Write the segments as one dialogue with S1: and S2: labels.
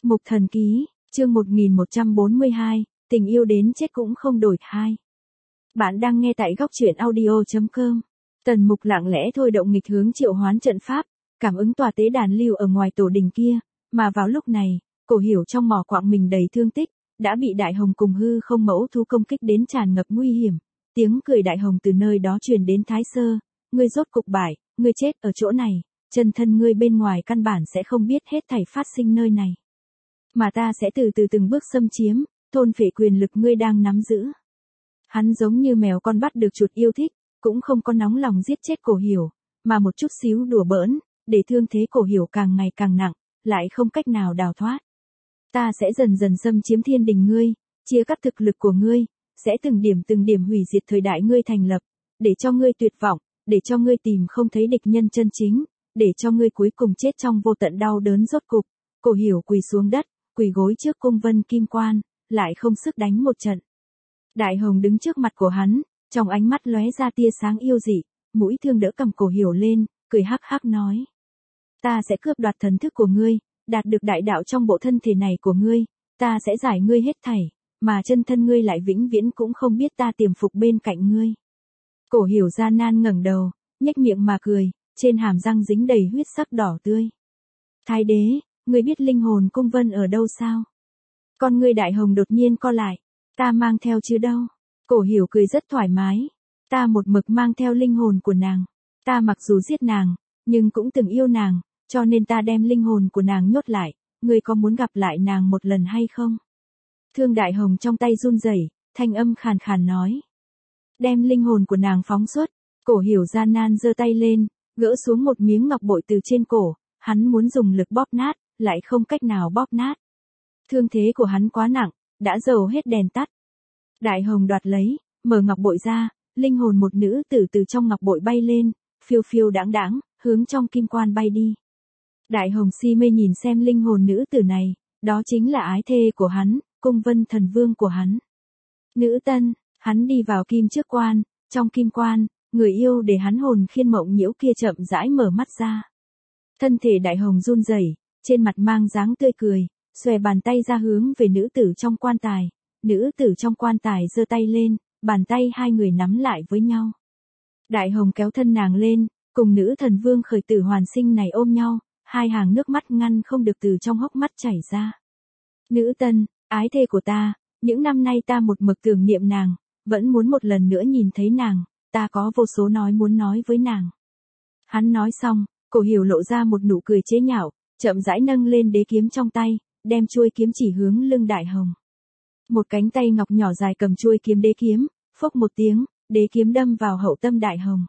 S1: Mục Thần Ký, chương 1142, tình yêu đến chết cũng không đổi 2. Bạn đang nghe tại góc truyện audio.com. Tần Mục lặng lẽ thôi động nghịch hướng triệu hoán trận pháp, cảm ứng tòa tế đàn lưu ở ngoài tổ đình kia, mà vào lúc này, Cổ Hiểu trong mỏ quặng mình đầy thương tích, đã bị Đại Hồng cùng hư không mẫu thú công kích đến tràn ngập nguy hiểm. Tiếng cười Đại Hồng từ nơi đó truyền đến Thái Sơ, ngươi rốt cục bại, ngươi chết ở chỗ này, chân thân ngươi bên ngoài căn bản sẽ không biết hết thảy phát sinh nơi này. Mà ta sẽ từ từ từng bước xâm chiếm, thôn phệ quyền lực ngươi đang nắm giữ. Hắn giống như mèo con bắt được chuột yêu thích, cũng không có nóng lòng giết chết Cổ Hiểu, mà một chút xíu đùa bỡn, để thương thế Cổ Hiểu càng ngày càng nặng, lại không cách nào đào thoát. Ta sẽ dần dần xâm chiếm thiên đình ngươi, chia cắt thực lực của ngươi, sẽ từng điểm hủy diệt thời đại ngươi thành lập, để cho ngươi tuyệt vọng, để cho ngươi tìm không thấy địch nhân chân chính, để cho ngươi cuối cùng chết trong vô tận đau đớn rốt cục. Cổ Hiểu quỳ xuống đất, quỳ gối trước cung vân kim quan, lại không sức đánh một trận. Đại Hồng đứng trước mặt của hắn, trong ánh mắt lóe ra tia sáng yêu dị, mũi thương đỡ cầm Cổ Hiểu lên, cười hắc hắc nói. Ta sẽ cướp đoạt thần thức của ngươi, đạt được đại đạo trong bộ thân thể này của ngươi, ta sẽ giải ngươi hết thảy, mà chân thân ngươi lại vĩnh viễn cũng không biết ta tiềm phục bên cạnh ngươi. Cổ Hiểu gian nan ngẩng đầu, nhếch miệng mà cười, trên hàm răng dính đầy huyết sắc đỏ tươi. Thái đế, ngươi biết linh hồn cung vân ở đâu sao? Con ngươi Đại Hồng đột nhiên co lại, ta mang theo chứ đâu. Cổ Hiểu cười rất thoải mái, ta một mực mang theo linh hồn của nàng, ta mặc dù giết nàng, nhưng cũng từng yêu nàng, cho nên ta đem linh hồn của nàng nhốt lại, ngươi có muốn gặp lại nàng một lần hay không? Thương Đại Hồng trong tay run rẩy, thanh âm khàn khàn nói. Đem linh hồn của nàng phóng xuất. Cổ Hiểu gian nan giơ tay lên, gỡ xuống một miếng ngọc bội từ trên cổ, hắn muốn dùng lực bóp nát, lại không cách nào bóp nát. Thương thế của hắn quá nặng, đã dầu hết đèn tắt. Đại Hồng đoạt lấy, mở ngọc bội ra, linh hồn một nữ tử từ trong ngọc bội bay lên, phiêu phiêu đãng đãng, hướng trong kim quan bay đi. Đại Hồng si mê nhìn xem linh hồn nữ tử này, đó chính là ái thê của hắn, cung vân thần vương của hắn. Nữ tân, hắn đi vào kim trước quan, trong kim quan, người yêu để hắn hồn khiên mộng nhiễu kia chậm rãi mở mắt ra. Thân thể Đại Hồng run rẩy, trên mặt mang dáng tươi cười, xòe bàn tay ra hướng về nữ tử trong quan tài. Nữ tử trong quan tài giơ tay lên, bàn tay hai người nắm lại với nhau. Đại Hồng kéo thân nàng lên, cùng nữ thần vương khởi tử hoàn sinh này ôm nhau, hai hàng nước mắt ngăn không được từ trong hốc mắt chảy ra. Nữ tân, ái thê của ta, những năm nay ta một mực tưởng niệm nàng, vẫn muốn một lần nữa nhìn thấy nàng, ta có vô số nói muốn nói với nàng. Hắn nói xong, Cổ Hiểu lộ ra một nụ cười chế nhạo, chậm rãi nâng lên đế kiếm trong tay, đem chuôi kiếm chỉ hướng lưng Đại Hồng. Một cánh tay ngọc nhỏ dài cầm chuôi kiếm đế kiếm, phốc một tiếng, đế kiếm đâm vào hậu tâm Đại Hồng.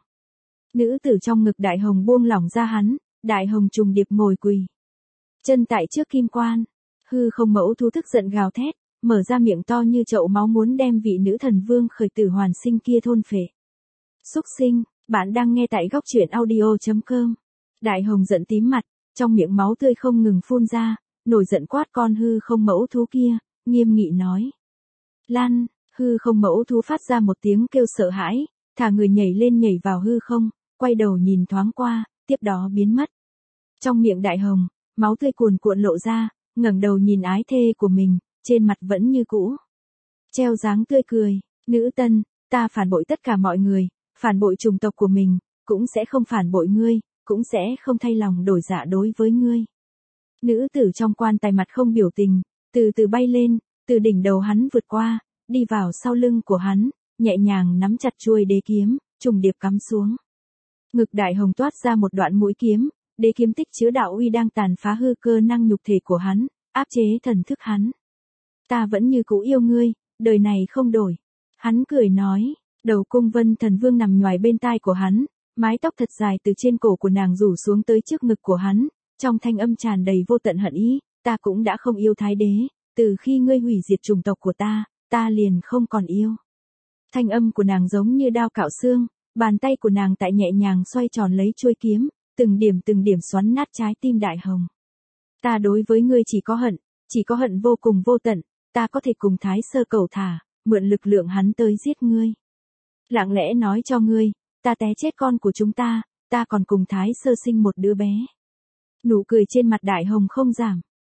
S1: Nữ tử trong ngực Đại Hồng buông lỏng ra hắn, Đại Hồng trùng điệp ngồi quỳ. Chân tại trước kim quan, hư không mẫu thú tức giận gào thét, mở ra miệng to như chậu máu muốn đem vị nữ thần vương khởi tử hoàn sinh kia thôn phệ. Xúc sinh, bạn đang nghe tại góc truyện audio.com. Đại Hồng giận tím mặt, trong miệng máu tươi không ngừng phun ra, nổi giận quát con hư không mẫu thú kia, nghiêm nghị nói. Lan, hư không mẫu thú phát ra một tiếng kêu sợ hãi, thả người nhảy lên nhảy vào hư không, quay đầu nhìn thoáng qua, tiếp đó biến mất. Trong miệng Đại Hồng, máu tươi cuồn cuộn lộ ra, ngẩng đầu nhìn ái thê của mình, trên mặt vẫn như cũ. Treo dáng tươi cười, nữ tân, ta phản bội tất cả mọi người, phản bội chủng tộc của mình, cũng sẽ không phản bội ngươi, cũng sẽ không thay lòng đổi dạ đối với ngươi. Nữ tử trong quan tài mặt không biểu tình, từ từ bay lên, từ đỉnh đầu hắn vượt qua, đi vào sau lưng của hắn, nhẹ nhàng nắm chặt chuôi đế kiếm, trùng điệp cắm xuống. Ngực Đại Hồng toát ra một đoạn mũi kiếm, đế kiếm tích chứa đạo uy đang tàn phá hư cơ năng nhục thể của hắn, áp chế thần thức hắn. Ta vẫn như cũ yêu ngươi, đời này không đổi. Hắn cười nói, đầu cung vân thần vương nằm nhoài bên tai của hắn, mái tóc thật dài từ trên cổ của nàng rủ xuống tới trước ngực của hắn, trong thanh âm tràn đầy vô tận hận ý, ta cũng đã không yêu thái đế, từ khi ngươi hủy diệt chủng tộc của ta liền không còn yêu. Thanh âm của nàng giống như đao cạo xương, bàn tay của nàng tại nhẹ nhàng xoay tròn lấy chuôi kiếm, từng điểm xoắn nát trái tim Đại Hồng. Ta đối với ngươi chỉ có hận vô cùng vô tận, ta có thể cùng Thái Sơ cầu thả, mượn lực lượng hắn tới giết ngươi. Lặng lẽ nói cho ngươi, ta té chết con của chúng ta còn cùng Thái Sơ sinh một đứa bé. Nụ cười trên mặt Đại Hồng không giảm.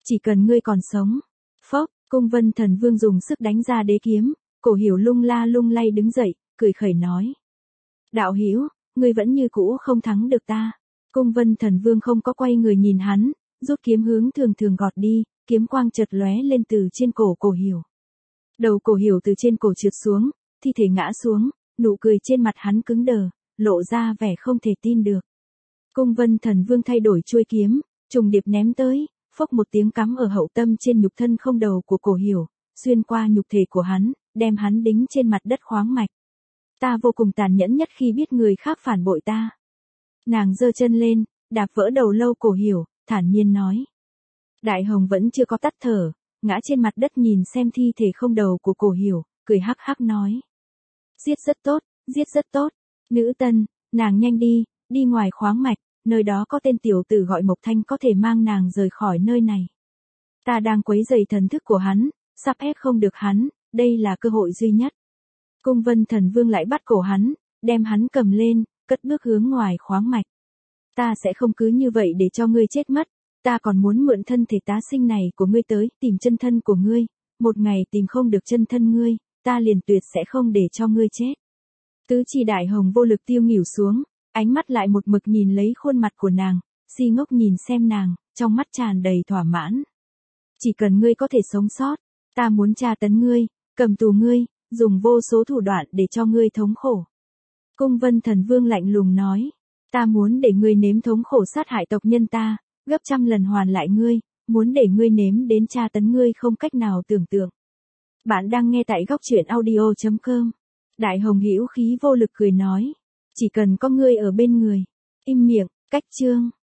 S1: Chỉ cần ngươi còn sống. Phốc, Cung Vân Thần Vương dùng sức đánh ra đế kiếm, Cổ Hiểu lung la lung lay đứng dậy, cười khẩy nói. Đạo hữu, ngươi vẫn như cũ không thắng được ta. Cung Vân Thần Vương không có quay người nhìn hắn, rút kiếm hướng thường thường gọt đi, kiếm quang chợt lóe lên từ trên cổ Cổ Hiểu. Đầu Cổ Hiểu từ trên cổ trượt xuống, thi thể ngã xuống, nụ cười trên mặt hắn cứng đờ, lộ ra vẻ không thể tin được. Cung Vân Thần Vương thay đổi chuôi kiếm, trùng điệp ném tới, phốc một tiếng cắm ở hậu tâm trên nhục thân không đầu của Cổ Hiểu, xuyên qua nhục thể của hắn, đem hắn đính trên mặt đất khoáng mạch. Ta vô cùng tàn nhẫn nhất khi biết người khác phản bội ta. Nàng giơ chân lên, đạp vỡ đầu lâu Cổ Hiểu, thản nhiên nói. Đại Hồng vẫn chưa có tắt thở, ngã trên mặt đất nhìn xem thi thể không đầu của Cổ Hiểu, cười hắc hắc nói. Giết rất tốt, giết rất tốt. Nữ tân, nàng nhanh đi, đi ngoài khoáng mạch, nơi đó có tên tiểu tử gọi Mộc Thanh có thể mang nàng rời khỏi nơi này. Ta đang quấy rầy thần thức của hắn, sắp ép không được hắn, đây là cơ hội duy nhất. Cung Vân Thần Vương lại bắt cổ hắn, đem hắn cầm lên, cất bước hướng ngoài khoáng mạch. Ta sẽ không cứ như vậy để cho ngươi chết mất, ta còn muốn mượn thân thể tá sinh này của ngươi tới tìm chân thân của ngươi, một ngày tìm không được chân thân ngươi, ta liền tuyệt sẽ không để cho ngươi chết. Tứ Chi Đại Hồng vô lực tiêu nghỉu xuống, ánh mắt lại một mực nhìn lấy khuôn mặt của nàng, si ngốc nhìn xem nàng, trong mắt tràn đầy thỏa mãn. Chỉ cần ngươi có thể sống sót, ta muốn tra tấn ngươi, cầm tù ngươi, dùng vô số thủ đoạn để cho ngươi thống khổ. Cung Vân Thần Vương lạnh lùng nói, ta muốn để ngươi nếm thống khổ sát hại tộc nhân ta, gấp trăm lần hoàn lại ngươi, muốn để ngươi nếm đến tra tấn ngươi không cách nào tưởng tượng. Bạn đang nghe tại góc truyện audio.com. Đại Hồng hữu khí vô lực cười nói, chỉ cần có ngươi ở bên người. Im miệng, cách chương.